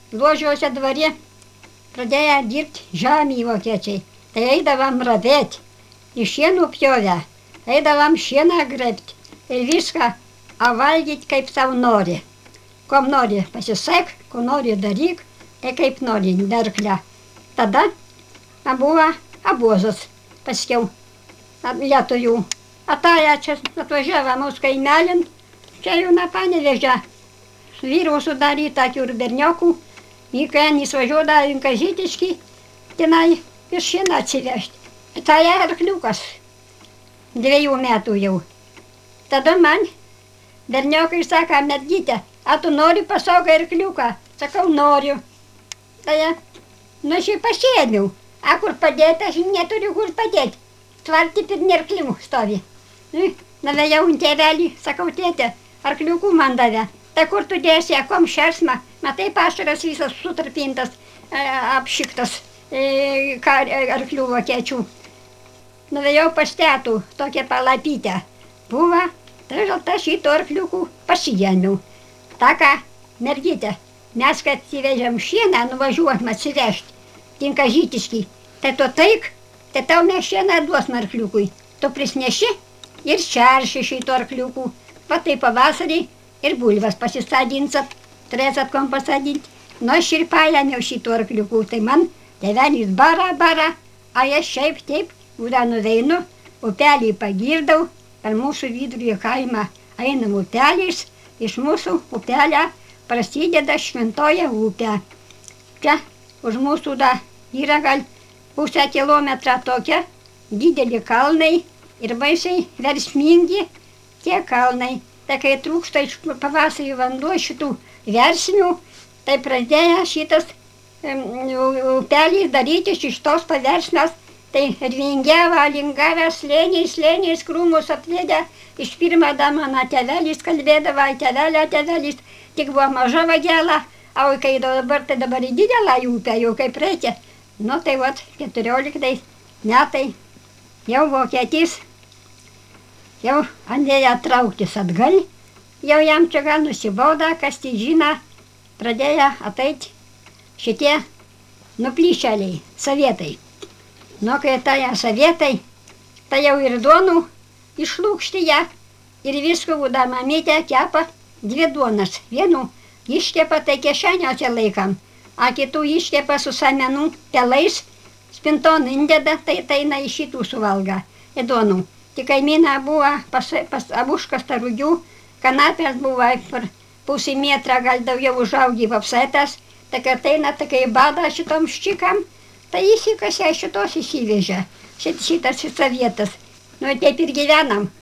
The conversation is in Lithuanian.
Ložiuose dvare pradėjo dirbti žemį vokiečiai. Tai eidavom ravėti, iš šienų pjovę, eidavom šieną grėbti ir viską, o valgyti kaip sau nori. Kom nori pasisek, ko nori daryk, tai kaip nori derklę. Tada buvo obozas, paskiau lietuvių. Ataja čia atvažiavo mūsų kaimelin, čia jau nuo Panevėžio. Vyrų sudaryta ir berniokų, į ten išvažiuodavo į Kazytiškį, tenai ir šieną atsivežti. Tai arkliukas, 2 metų jau. Tada man berniokai sako, mergytė, a tu nori pasaugai arkliuką? Sakau, noriu. Tai, nu aš jį pasiėmiau. A kur padėti, aš neturiu kur padėti. Tvarti pirmi arklių stovi. Nuvėjau ant tėvelį, sakau, tėtė, arkliukų man davė. Tai kur tu dėsi, kom šersmą, matai pašaras visas sutarpintas, apšiktas arklių vokiečių. Nuvėjau pas tetų, tokią palapytę. Buvo, tai žalta šito arkliukų pasiėmiau. Ta ką, mergytė, mes kad įvežėm šieną, nuvažiuojam atsivežti, tinka Žytiškį. Tai tu taik, tai tau mes šieną duosim arkliukui. Tu prisneši ir šerši šito arkliukų. Va tai pavasarį ir bulves pasisadinsat, turėsit kom pasadinti. Nu aš ir paėmiau šito arkliukų, tai man tėvelis bara, a aš šiaip taip, ura nuveinu, upelį pagirdau, per mūsų vidurį kaimą einam upeliais, iš mūsų upelio prasideda Šventoji upė. Čia už mūsų yra gal pusę kilometrą tokia, dideli kalnai ir baisiai versmingi tie kalnai. Tai kai trūksta iš pavasarį vanduo šitų versmių, tai pradėjo šitas upelis daryti iš tos paversmės, tai vingiavo, lingavo, slėniais krūmus aplėdę. Iš pirmą mano tėvelis kalbėdavo, tėvelis, tik buvo maža vagela, o kai dabar, tai dabar į didelę upę, jau kaip reikia. Nu tai vat, 14 metai, jau vokietis, jau andėjo trauktis atgal, jau jam čia gal nusibauda, kas tai žino, pradėjo ateiti šitie nuplyšėliai, sovietai. Nu, kai atėjo sovietai, tai jau ir duonų išlūkšti ją ir viską būda mamytė kepa 2 duonas. Vienų iškepa tai kišeniuose laikam, a kitų iškepa su samenų pelais, spinton indeda, tai eina iš šitų suvalga į duonų. Tik kaimyna buvo pas abuškas tarugių, kanapės buvo per pusę metrą, gal daugiau užaugi apsėtas, tai kad eina tokia bada šitom ščikam, tai įsikasė šitos įsivežė, šitas sovietas. Nu taip ir gyvenam.